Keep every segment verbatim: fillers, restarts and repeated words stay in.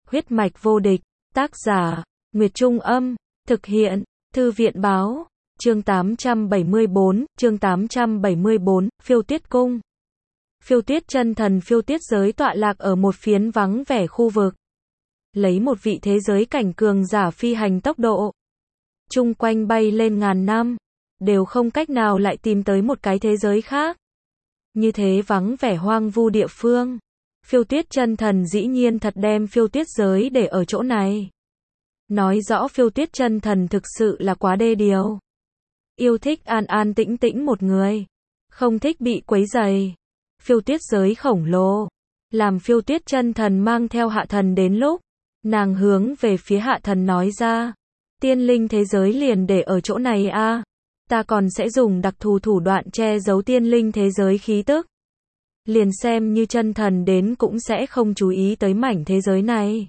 Huyết mạch vô địch, tác giả, Nguyệt Trung Âm, thực hiện, Thư viện Báo, chương tám trăm bảy mươi bốn, chương tám trăm bảy mươi bốn, Phiêu Tuyết Cung. Phiêu Tuyết chân thần phiêu tuyết giới tọa lạc ở một phiến vắng vẻ khu vực. Lấy một vị thế giới cảnh cường giả phi hành tốc độ. Chung quanh bay lên ngàn năm, đều không cách nào lại tìm tới một cái thế giới khác. Như thế vắng vẻ hoang vu địa phương. Phiêu tuyết chân thần dĩ nhiên thật đem phiêu tuyết giới để ở chỗ này. Nói rõ phiêu tuyết chân thần thực sự là quá đê điều. Yêu thích an an tĩnh tĩnh một người. Không thích bị quấy rầy. Phiêu tuyết giới khổng lồ. Làm phiêu tuyết chân thần mang theo hạ thần đến lúc. Nàng hướng về phía hạ thần nói ra. Tiên linh thế giới liền để ở chỗ này a. Ta còn sẽ dùng đặc thù thủ đoạn che giấu tiên linh thế giới khí tức. Liền xem như chân thần đến cũng sẽ không chú ý tới mảnh thế giới này.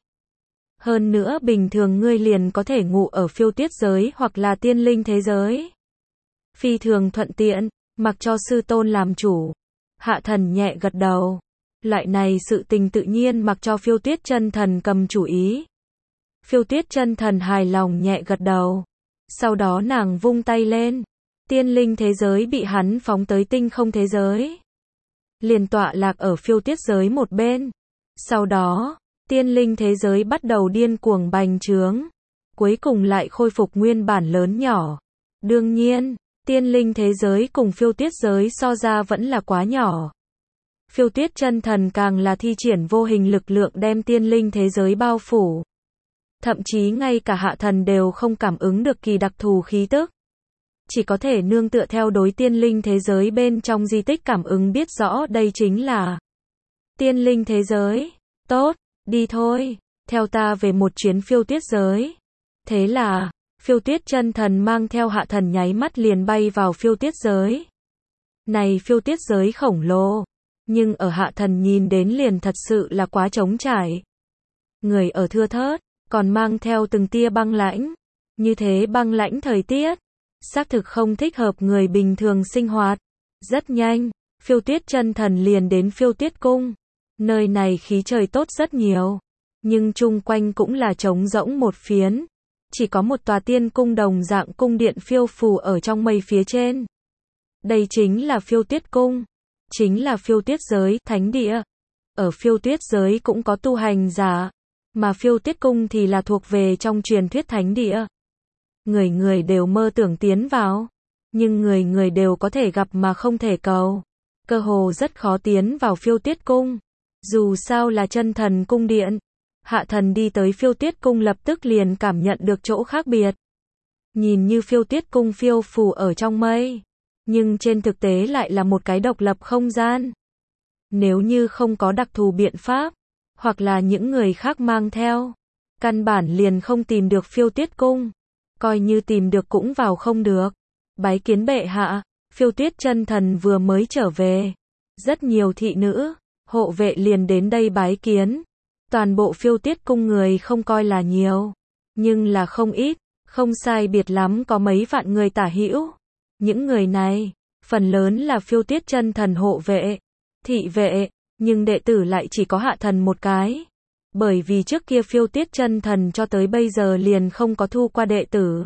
Hơn nữa bình thường ngươi liền có thể ngủ ở phiêu tuyết giới hoặc là tiên linh thế giới. Phi thường thuận tiện, mặc cho sư tôn làm chủ. Hạ thần nhẹ gật đầu. Loại này sự tình tự nhiên mặc cho phiêu tuyết chân thần cầm chủ ý. Phiêu tuyết chân thần hài lòng nhẹ gật đầu. Sau đó nàng vung tay lên. Tiên linh thế giới bị hắn phóng tới tinh không thế giới. Liền tọa lạc ở phiêu tuyết giới một bên. Sau đó, tiên linh thế giới bắt đầu điên cuồng bành trướng. Cuối cùng lại khôi phục nguyên bản lớn nhỏ. Đương nhiên, tiên linh thế giới cùng phiêu tuyết giới so ra vẫn là quá nhỏ. Phiêu tuyết chân thần càng là thi triển vô hình lực lượng đem tiên linh thế giới bao phủ. Thậm chí ngay cả hạ thần đều không cảm ứng được kỳ đặc thù khí tức. Chỉ có thể nương tựa theo đối tiên linh thế giới bên trong di tích cảm ứng biết rõ đây chính là tiên linh thế giới. Tốt, đi thôi, theo ta về một chuyến phiêu tuyết giới. Thế là, phiêu tuyết chân thần mang theo hạ thần nháy mắt liền bay vào phiêu tuyết giới. Này phiêu tuyết giới khổng lồ, nhưng ở hạ thần nhìn đến liền thật sự là quá trống trải. Người ở thưa thớt, còn mang theo từng tia băng lãnh. Như thế băng lãnh thời tiết, xác thực không thích hợp người bình thường sinh hoạt. Rất nhanh, phiêu tuyết chân thần liền đến phiêu tuyết cung. Nơi này khí trời tốt rất nhiều, nhưng chung quanh cũng là trống rỗng một phiến. Chỉ có một tòa tiên cung đồng dạng cung điện phiêu phù ở trong mây phía trên. Đây chính là phiêu tuyết cung, chính là phiêu tuyết giới, thánh địa. Ở phiêu tuyết giới cũng có tu hành giả, mà phiêu tuyết cung thì là thuộc về trong truyền thuyết thánh địa. Người người đều mơ tưởng tiến vào, nhưng người người đều có thể gặp mà không thể cầu. Cơ hồ rất khó tiến vào phiêu tuyết cung. Dù sao là chân thần cung điện. Hạ thần đi tới phiêu tuyết cung lập tức liền cảm nhận được chỗ khác biệt. Nhìn như phiêu tuyết cung phiêu phù ở trong mây, nhưng trên thực tế lại là một cái độc lập không gian. Nếu như không có đặc thù biện pháp, hoặc là những người khác mang theo, căn bản liền không tìm được phiêu tuyết cung. Coi như tìm được cũng vào không được. Bái kiến bệ hạ, phiêu tuyết chân thần vừa mới trở về. Rất nhiều thị nữ, hộ vệ liền đến đây bái kiến. Toàn bộ phiêu tuyết cung người không coi là nhiều, nhưng là không ít, không sai biệt lắm có mấy vạn người tả hữu. Những người này, phần lớn là phiêu tuyết chân thần hộ vệ, thị vệ, nhưng đệ tử lại chỉ có hạ thần một cái. Bởi vì trước kia phiêu tuyết chân thần cho tới bây giờ liền không có thu qua đệ tử.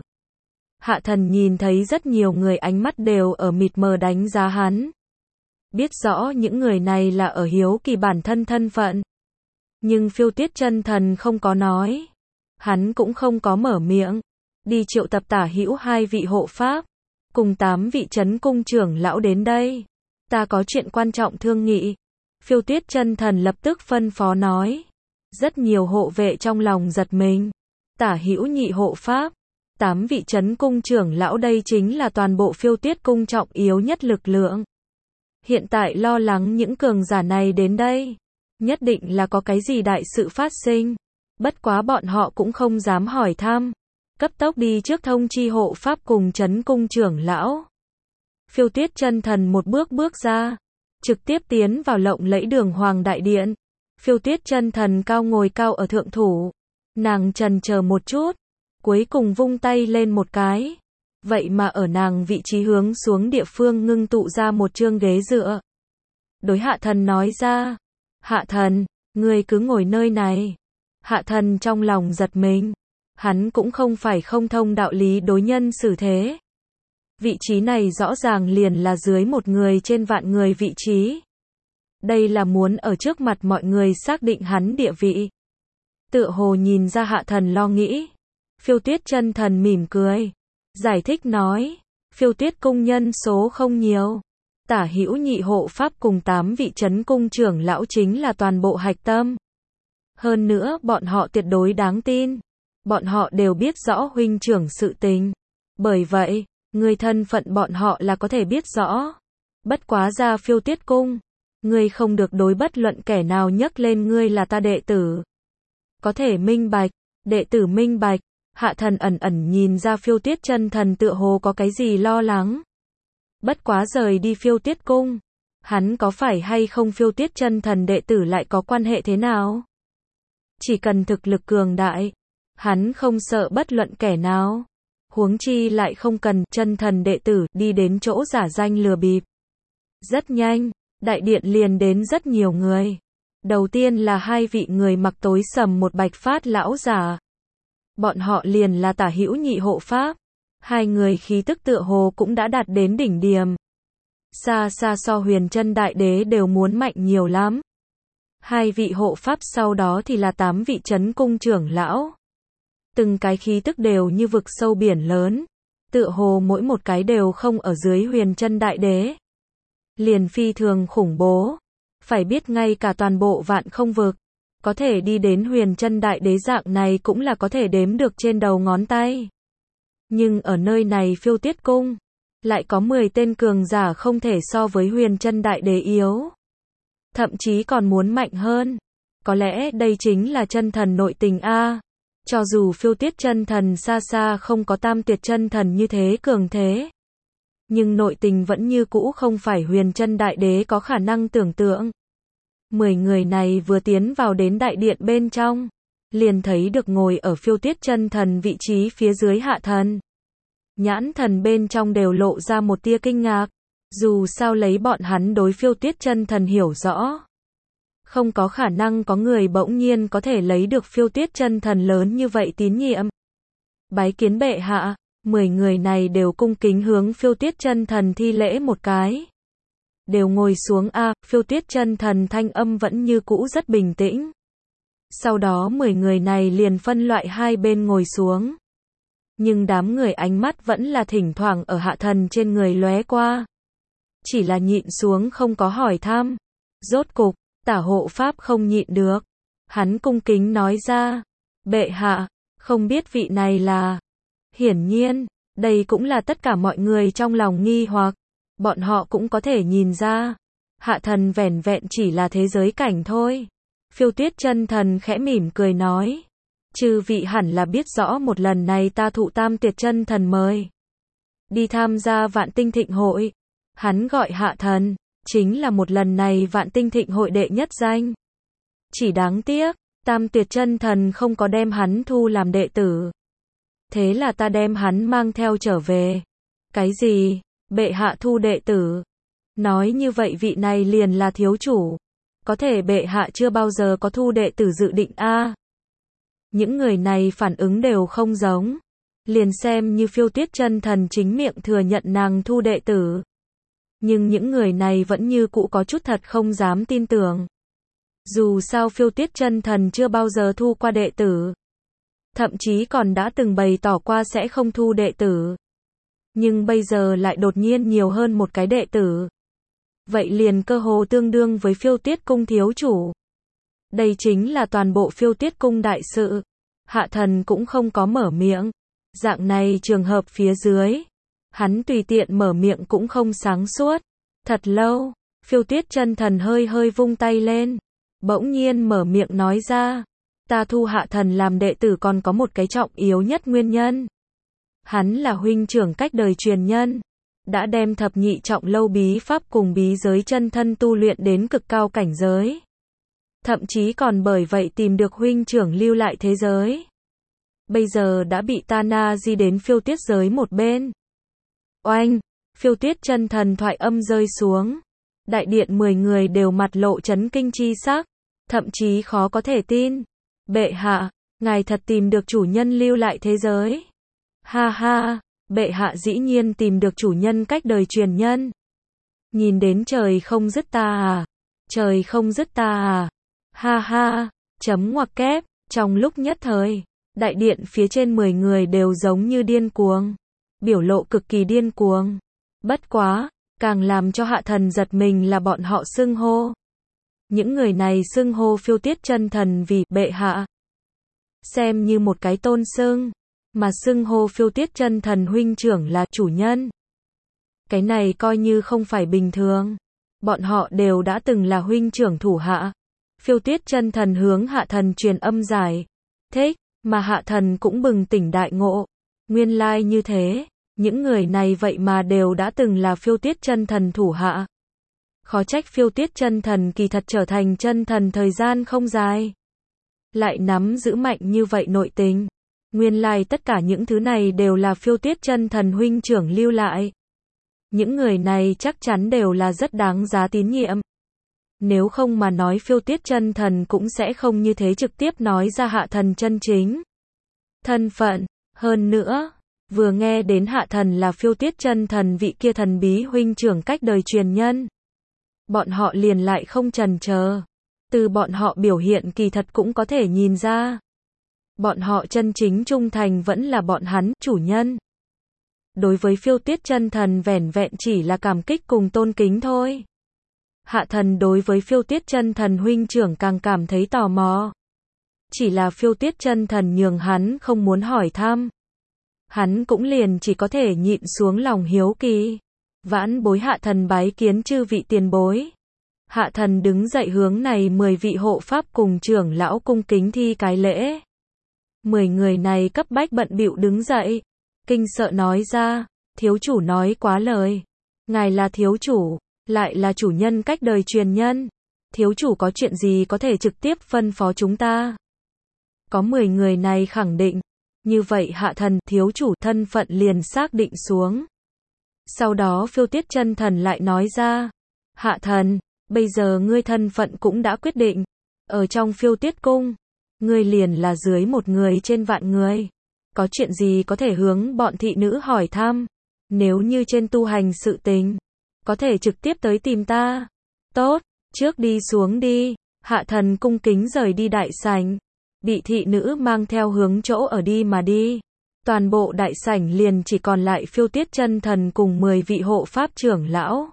Hạ thần nhìn thấy rất nhiều người ánh mắt đều ở mịt mờ đánh giá hắn. Biết rõ những người này là ở hiếu kỳ bản thân thân phận. Nhưng phiêu tuyết chân thần không có nói. Hắn cũng không có mở miệng. Đi triệu tập tả hữu hai vị hộ pháp. Cùng tám vị trấn cung trưởng lão đến đây. Ta có chuyện quan trọng thương nghị. Phiêu tuyết chân thần lập tức phân phó nói. Rất nhiều hộ vệ trong lòng giật mình. Tả hữu nhị hộ pháp. Tám vị trấn cung trưởng lão đây chính là toàn bộ phiêu tuyết cung trọng yếu nhất lực lượng. Hiện tại lo lắng những cường giả này đến đây. Nhất định là có cái gì đại sự phát sinh. Bất quá bọn họ cũng không dám hỏi thăm. Cấp tốc đi trước thông chi hộ pháp cùng trấn cung trưởng lão. Phiêu tuyết chân thần một bước bước ra. Trực tiếp tiến vào lộng lẫy đường hoàng đại điện. Phiêu tuyết chân thần cao ngồi cao ở thượng thủ. Nàng chần chờ một chút. Cuối cùng vung tay lên một cái. Vậy mà ở nàng vị trí hướng xuống địa phương ngưng tụ ra một chương ghế dựa. Đối hạ thần nói ra. Hạ thần, ngươi cứ ngồi nơi này. Hạ thần trong lòng giật mình. Hắn cũng không phải không thông đạo lý đối nhân xử thế. Vị trí này rõ ràng liền là dưới một người trên vạn người vị trí. Đây là muốn ở trước mặt mọi người xác định hắn địa vị. Tựa hồ nhìn ra hạ thần lo nghĩ. Phiêu Tuyết chân thần mỉm cười. Giải thích nói. Phiêu Tuyết cung nhân số không nhiều. Tả hữu nhị hộ pháp cùng tám vị trấn cung trưởng lão chính là toàn bộ hạch tâm. Hơn nữa bọn họ tuyệt đối đáng tin. Bọn họ đều biết rõ huynh trưởng sự tình. Bởi vậy, người thân phận bọn họ là có thể biết rõ. Bất quá ra Phiêu Tuyết cung. Ngươi không được đối bất luận kẻ nào nhắc lên ngươi là ta đệ tử. Có thể minh bạch, đệ tử minh bạch. Hạ thần ẩn ẩn nhìn ra Phiêu Tuyết chân thần tựa hồ có cái gì lo lắng. Bất quá rời đi Phiêu Tuyết cung. Hắn có phải hay không Phiêu Tuyết chân thần đệ tử lại có quan hệ thế nào? Chỉ cần thực lực cường đại. Hắn không sợ bất luận kẻ nào. Huống chi lại không cần chân thần đệ tử đi đến chỗ giả danh lừa bịp. Rất nhanh, đại điện liền đến rất nhiều người. Đầu tiên là hai vị người mặc tối sầm một bạch phát lão giả. Bọn họ liền là tả hữu nhị hộ pháp. Hai người khí tức tựa hồ cũng đã đạt đến đỉnh điểm. Xa xa so Huyền Chân Đại Đế đều muốn mạnh nhiều lắm. Hai vị hộ pháp sau đó thì là tám vị trấn cung trưởng lão. Từng cái khí tức đều như vực sâu biển lớn. Tựa hồ mỗi một cái đều không ở dưới Huyền Chân Đại Đế. Liền phi thường khủng bố. Phải biết ngay cả toàn bộ vạn không vực. Có thể đi đến Huyền Chân Đại Đế dạng này cũng là có thể đếm được trên đầu ngón tay. Nhưng ở nơi này Phiêu Tuyết cung. Lại có mười tên cường giả không thể so với Huyền Chân Đại Đế yếu. Thậm chí còn muốn mạnh hơn. Có lẽ đây chính là chân thần nội tình a. Cho dù Phiêu Tuyết chân thần xa xa không có Tam Tuyệt chân thần như thế cường thế. Nhưng nội tình vẫn như cũ không phải Huyền Chân Đại Đế có khả năng tưởng tượng. Mười người này vừa tiến vào đến đại điện bên trong. Liền thấy được ngồi ở Phiêu Tuyết chân thần vị trí phía dưới hạ thần. Nhãn thần bên trong đều lộ ra một tia kinh ngạc. Dù sao lấy bọn hắn đối Phiêu Tuyết chân thần hiểu rõ. Không có khả năng có người bỗng nhiên có thể lấy được Phiêu Tuyết chân thần lớn như vậy tín nhiệm. Bái kiến bệ hạ, mười người này đều cung kính hướng Phiêu Tuyết chân thần thi lễ một cái. Đều ngồi xuống a. À, Phiêu Tuyết chân thần thanh âm vẫn như cũ rất bình tĩnh. Sau đó mười người này liền phân loại hai bên ngồi xuống. Nhưng đám người ánh mắt vẫn là thỉnh thoảng ở hạ thần trên người lóe qua. Chỉ là nhịn xuống không có hỏi thăm. Rốt cục, tả hộ pháp không nhịn được. Hắn cung kính nói ra. Bệ hạ, không biết vị này là. Hiển nhiên, đây cũng là tất cả mọi người trong lòng nghi hoặc. Bọn họ cũng có thể nhìn ra. Hạ thần vẻn vẹn chỉ là thế giới cảnh thôi. Phiêu Tuyết chân thần khẽ mỉm cười nói. Chư vị hẳn là biết rõ một lần này ta thụ Tam Tuyệt chân thần mời. Đi tham gia Vạn Tinh Thịnh hội. Hắn gọi hạ thần. Chính là một lần này Vạn Tinh Thịnh hội đệ nhất danh. Chỉ đáng tiếc, Tam Tuyệt chân thần không có đem hắn thu làm đệ tử. Thế là ta đem hắn mang theo trở về. Cái gì? Bệ hạ thu đệ tử? Nói như vậy vị này liền là thiếu chủ. Có thể bệ hạ chưa bao giờ có thu đệ tử dự định a. À. Những người này phản ứng đều không giống. Liền xem như Phiêu Tuyết chân thần chính miệng thừa nhận nàng thu đệ tử. Nhưng những người này vẫn như cũ có chút thật không dám tin tưởng. Dù sao Phiêu Tuyết chân thần chưa bao giờ thu qua đệ tử. Thậm chí còn đã từng bày tỏ qua sẽ không thu đệ tử. Nhưng bây giờ lại đột nhiên nhiều hơn một cái đệ tử. Vậy liền cơ hồ tương đương với Phiêu Tuyết cung thiếu chủ. Đây chính là toàn bộ Phiêu Tuyết cung đại sự. Hạ thần cũng không có mở miệng. Dạng này trường hợp phía dưới. Hắn tùy tiện mở miệng cũng không sáng suốt. Thật lâu, Phiêu Tuyết chân thần hơi hơi vung tay lên. Bỗng nhiên mở miệng nói ra. Ta thu hạ thần làm đệ tử còn có một cái trọng yếu nhất nguyên nhân. Hắn là huynh trưởng cách đời truyền nhân. Đã đem thập nhị trọng lâu bí pháp cùng bí giới chân thân tu luyện đến cực cao cảnh giới. Thậm chí còn bởi vậy tìm được huynh trưởng lưu lại thế giới. Bây giờ đã bị ta na di đến Phiêu Tuyết giới một bên. Oanh, Phiêu Tuyết chân thần thoại âm rơi xuống. Đại điện mười người đều mặt lộ chấn kinh chi sắc. Thậm chí khó có thể tin. Bệ hạ, ngài thật tìm được chủ nhân lưu lại thế giới. Ha ha, bệ hạ dĩ nhiên tìm được chủ nhân cách đời truyền nhân. Nhìn đến trời không dứt ta à? Trời không dứt ta à? Ha ha, chấm ngoặc kép, trong lúc nhất thời, đại điện phía trên mười người đều giống như điên cuồng, biểu lộ cực kỳ điên cuồng. Bất quá, càng làm cho Hạ Thần giật mình là bọn họ xưng hô. Những người này xưng hô Phiêu Tiết Chân Thần vì bệ hạ, xem như một cái tôn xưng, mà xưng hô Phiêu Tiết Chân Thần huynh trưởng là chủ nhân. Cái này coi như không phải bình thường. Bọn họ đều đã từng là huynh trưởng thủ hạ. Phiêu Tiết Chân Thần hướng Hạ Thần truyền âm giải thích, mà Hạ Thần cũng bừng tỉnh đại ngộ. Nguyên lai như thế, những người này vậy mà đều đã từng là Phiêu Tiết Chân Thần thủ hạ. Khó trách Phiêu Tiết Chân Thần kỳ thật trở thành chân thần thời gian không dài, lại nắm giữ mạnh như vậy nội tình. Nguyên lai tất cả những thứ này đều là Phiêu Tiết Chân Thần huynh trưởng lưu lại. Những người này chắc chắn đều là rất đáng giá tín nhiệm. Nếu không mà nói Phiêu Tiết Chân Thần cũng sẽ không như thế trực tiếp nói ra Hạ Thần chân chính thân phận. Hơn nữa, vừa nghe đến Hạ Thần là Phiêu Tiết Chân Thần vị kia thần bí huynh trưởng cách đời truyền nhân, bọn họ liền lại không chần chờ. Từ bọn họ biểu hiện kỳ thật cũng có thể nhìn ra, bọn họ chân chính trung thành vẫn là bọn hắn, chủ nhân. Đối với Phiêu Tiết Chân Thần vẻn vẹn chỉ là cảm kích cùng tôn kính thôi. Hạ Thần đối với Phiêu Tiết Chân Thần huynh trưởng càng cảm thấy tò mò. Chỉ là Phiêu Tiết Chân Thần nhường hắn không muốn hỏi thăm. Hắn cũng liền chỉ có thể nhịn xuống lòng hiếu kỳ. Vãn bối Hạ Thần bái kiến chư vị tiền bối. Hạ Thần đứng dậy hướng này mười vị hộ pháp cùng trưởng lão cung kính thi cái lễ. Mười người này cấp bách bận bịu đứng dậy, kinh sợ nói ra, thiếu chủ nói quá lời. Ngài là thiếu chủ, lại là chủ nhân cách đời truyền nhân. Thiếu chủ có chuyện gì có thể trực tiếp phân phó chúng ta? Có mười người này khẳng định. Như vậy Hạ Thần, thiếu chủ thân phận liền xác định xuống. Sau đó Phiêu Tiết Chân Thần lại nói ra, Hạ Thần, bây giờ ngươi thân phận cũng đã quyết định. Ở trong Phiêu Tiết Cung, ngươi liền là dưới một người trên vạn người. Có chuyện gì có thể hướng bọn thị nữ hỏi thăm. Nếu như trên tu hành sự tình, có thể trực tiếp tới tìm ta. Tốt, trước đi xuống đi. Hạ Thần cung kính rời đi đại sảnh, bị thị nữ mang theo hướng chỗ ở đi mà đi. Toàn bộ đại sảnh liền chỉ còn lại Phiêu Tiết Chân Thần cùng mười vị hộ pháp trưởng lão.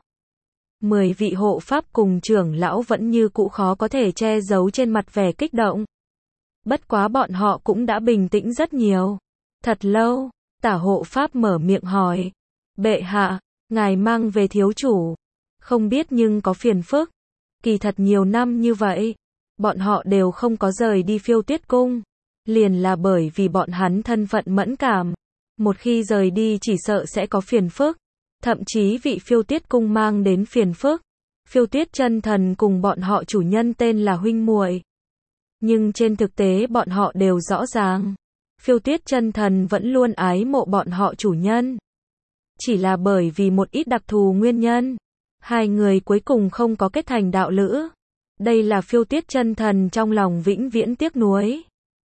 mười vị hộ pháp cùng trưởng lão vẫn như cũ khó có thể che giấu trên mặt vẻ kích động. Bất quá bọn họ cũng đã bình tĩnh rất nhiều. Thật lâu, Tả hộ pháp mở miệng hỏi, bệ hạ, ngài mang về thiếu chủ, không biết nhưng có phiền phức. Kỳ thật nhiều năm như vậy, bọn họ đều không có rời đi Phiêu Tiết Cung, liền là bởi vì bọn hắn thân phận mẫn cảm. Một khi rời đi chỉ sợ sẽ có phiền phức, thậm chí vị Phiêu Tiết Cung mang đến phiền phức. Phiêu Tiết Chân Thần cùng bọn họ chủ nhân tên là huynh muội. Nhưng trên thực tế bọn họ đều rõ ràng, Phiêu Tiết Chân Thần vẫn luôn ái mộ bọn họ chủ nhân. Chỉ là bởi vì một ít đặc thù nguyên nhân, hai người cuối cùng không có kết thành đạo lữ. Đây là Phiêu Tiết Chân Thần trong lòng vĩnh viễn tiếc nuối.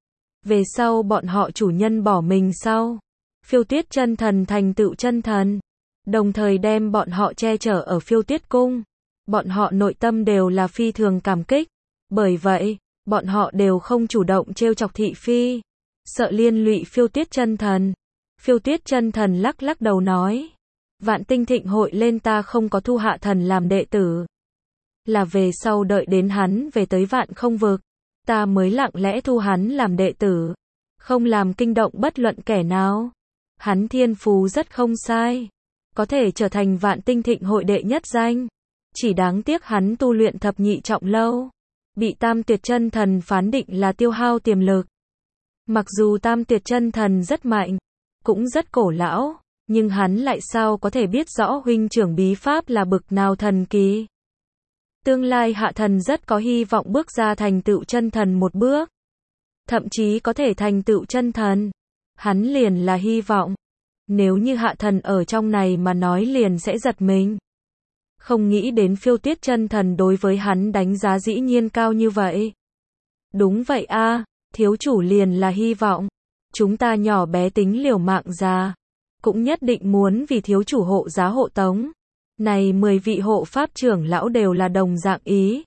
Về sau bọn họ chủ nhân bỏ mình sau, Phiêu Tiết Chân Thần thành tựu chân thần, đồng thời đem bọn họ che chở ở Phiêu Tiết Cung. Bọn họ nội tâm đều là phi thường cảm kích. Bởi vậy, bọn họ đều không chủ động trêu chọc thị phi, sợ liên lụy Phiêu Tiết Chân Thần. Phiêu Tiết Chân Thần lắc lắc đầu nói, Vạn Tinh Thịnh hội lên ta không có thu Hạ Thần làm đệ tử. Là về sau đợi đến hắn về tới Vạn Không Vực, ta mới lặng lẽ thu hắn làm đệ tử, không làm kinh động bất luận kẻ nào. Hắn thiên phú rất không sai, có thể trở thành Vạn Tinh Thịnh hội đệ nhất danh. Chỉ đáng tiếc hắn tu luyện thập nhị trọng lâu, bị Tam Tuyệt Chân Thần phán định là tiêu hao tiềm lực. Mặc dù Tam Tuyệt Chân Thần rất mạnh, cũng rất cổ lão, nhưng hắn lại sao có thể biết rõ huynh trưởng bí pháp là bực nào thần kỳ. Tương lai Hạ Thần rất có hy vọng bước ra thành tựu chân thần một bước, thậm chí có thể thành tựu chân thần. Hắn liền là hy vọng. Nếu như Hạ Thần ở trong này mà nói liền sẽ giật mình. Không nghĩ đến Phiêu Tiết Chân Thần đối với hắn đánh giá dĩ nhiên cao như vậy. Đúng vậy a, thiếu chủ liền là hy vọng. Chúng ta nhỏ bé tính liều mạng ra, cũng nhất định muốn vì thiếu chủ hộ giá hộ tống. Này mười vị hộ pháp trưởng lão đều là đồng dạng ý.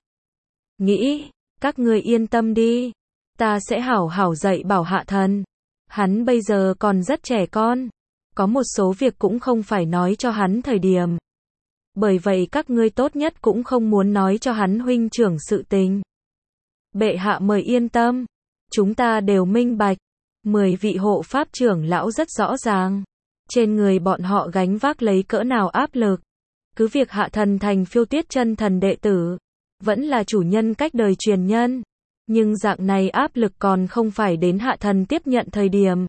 Nghĩ, các ngươi yên tâm đi, ta sẽ hảo hảo dạy bảo Hạ Thần. Hắn bây giờ còn rất trẻ con, có một số việc cũng không phải nói cho hắn thời điểm. Bởi vậy các ngươi tốt nhất cũng không muốn nói cho hắn huynh trưởng sự tình. Bệ hạ mời yên tâm, chúng ta đều minh bạch. Mười vị hộ pháp trưởng lão rất rõ ràng, trên người bọn họ gánh vác lấy cỡ nào áp lực. Cứ việc Hạ Thần thành Phiêu Tuyết chân thần đệ tử, vẫn là chủ nhân cách đời truyền nhân, nhưng dạng này áp lực còn không phải đến Hạ Thần tiếp nhận thời điểm.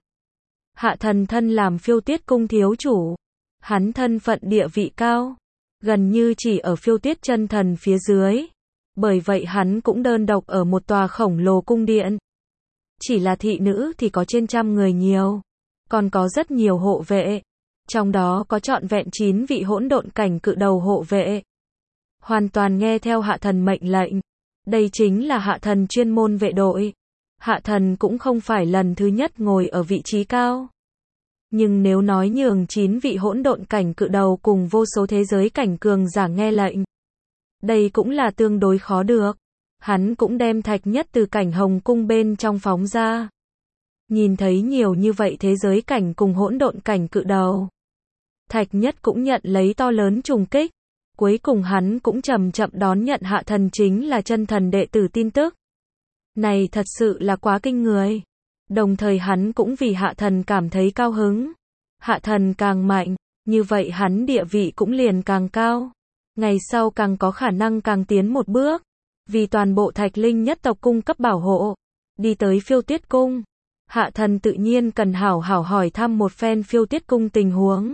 Hạ Thần thân làm Phiêu Tuyết cung thiếu chủ, hắn thân phận địa vị cao, gần như chỉ ở Phiêu Tuyết chân thần phía dưới, bởi vậy hắn cũng đơn độc ở một tòa khổng lồ cung điện. Chỉ là thị nữ thì có trên trăm người nhiều, còn có rất nhiều hộ vệ, trong đó có trọn vẹn chín vị hỗn độn cảnh cự đầu hộ vệ. Hoàn toàn nghe theo Hạ Thần mệnh lệnh. Đây chính là Hạ Thần chuyên môn vệ đội. Hạ Thần cũng không phải lần thứ nhất ngồi ở vị trí cao. Nhưng nếu nói nhường chín vị hỗn độn cảnh cự đầu cùng vô số thế giới cảnh cường giả nghe lệnh, đây cũng là tương đối khó được. Hắn cũng đem Thạch Nhất từ cảnh hồng cung bên trong phóng ra. Nhìn thấy nhiều như vậy thế giới cảnh cùng hỗn độn cảnh cự đầu, Thạch Nhất cũng nhận lấy to lớn trùng kích. Cuối cùng hắn cũng chậm chậm đón nhận Hạ Thần chính là chân thần đệ tử tin tức. Này thật sự là quá kinh người. Đồng thời hắn cũng vì Hạ Thần cảm thấy cao hứng. Hạ Thần càng mạnh, như vậy hắn địa vị cũng liền càng cao. Ngày sau càng có khả năng càng tiến một bước. Vì toàn bộ Thạch Linh nhất tộc cung cấp bảo hộ. Đi tới Phiêu Tuyết cung, Hạ Thần tự nhiên cần hảo hảo hỏi thăm một phen Phiêu Tuyết cung tình huống.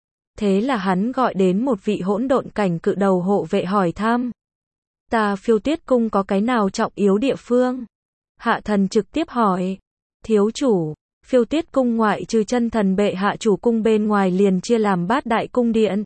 Thế là hắn gọi đến một vị hỗn độn cảnh cự đầu hộ vệ hỏi thăm. Ta Phiêu Tuyết cung có cái nào trọng yếu địa phương? Hạ Thần trực tiếp hỏi. Thiếu chủ, Phiêu Tuyết cung ngoại trừ chân thần bệ hạ chủ cung bên ngoài liền chia làm bát đại cung điện.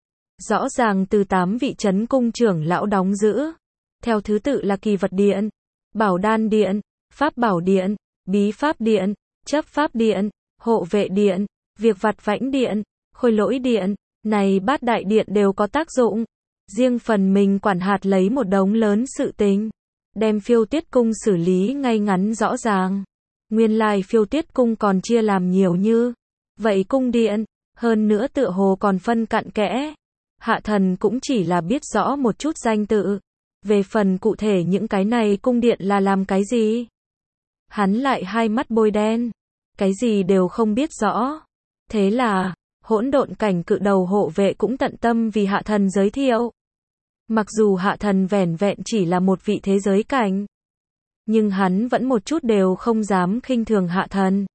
Rõ ràng từ tám vị chấn cung trưởng lão đóng giữ. Theo thứ tự là Kỳ vật điện, Bảo đan điện, Pháp bảo điện, Bí pháp điện, Chấp pháp điện, Hộ vệ điện, Việc vặt vãnh điện, Khôi lỗi điện. Này bát đại điện đều có tác dụng. Riêng phần mình quản hạt lấy một đống lớn sự tình, đem Phiêu Tuyết cung xử lý ngay ngắn rõ ràng. Nguyên lai Phiêu Tuyết cung còn chia làm nhiều như vậy cung điện, hơn nữa tựa hồ còn phân cặn kẽ. Hạ Thần cũng chỉ là biết rõ một chút danh tự. Về phần cụ thể những cái này cung điện là làm cái gì, hắn lại hai mắt bôi đen, cái gì đều không biết rõ. Thế là hỗn độn cảnh cự đầu hộ vệ cũng tận tâm vì Hạ Thần giới thiệu. Mặc dù Hạ Thần vẻn vẹn chỉ là một vị thế giới cảnh, nhưng hắn vẫn một chút đều không dám khinh thường Hạ Thần.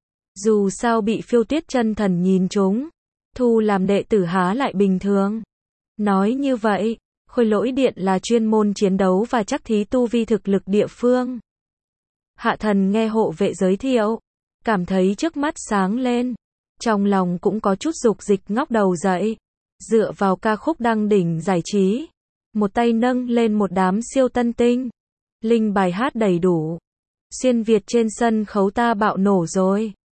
Dù sao bị Phiêu Tuyết chân thần nhìn trúng, thu làm đệ tử há lại bình thường. Nói như vậy, Khôi lỗi điện là chuyên môn chiến đấu và chắc thí tu vi thực lực địa phương. Hạ Thần nghe hộ vệ giới thiệu, cảm thấy trước mắt sáng lên. Trong lòng cũng có chút dục dịch ngóc đầu dậy. Dựa vào ca khúc đăng đỉnh giải trí, một tay nâng lên một đám siêu tân tinh. Linh bài hát đầy đủ. Xuyên Việt trên sân khấu ta bạo nổ rồi.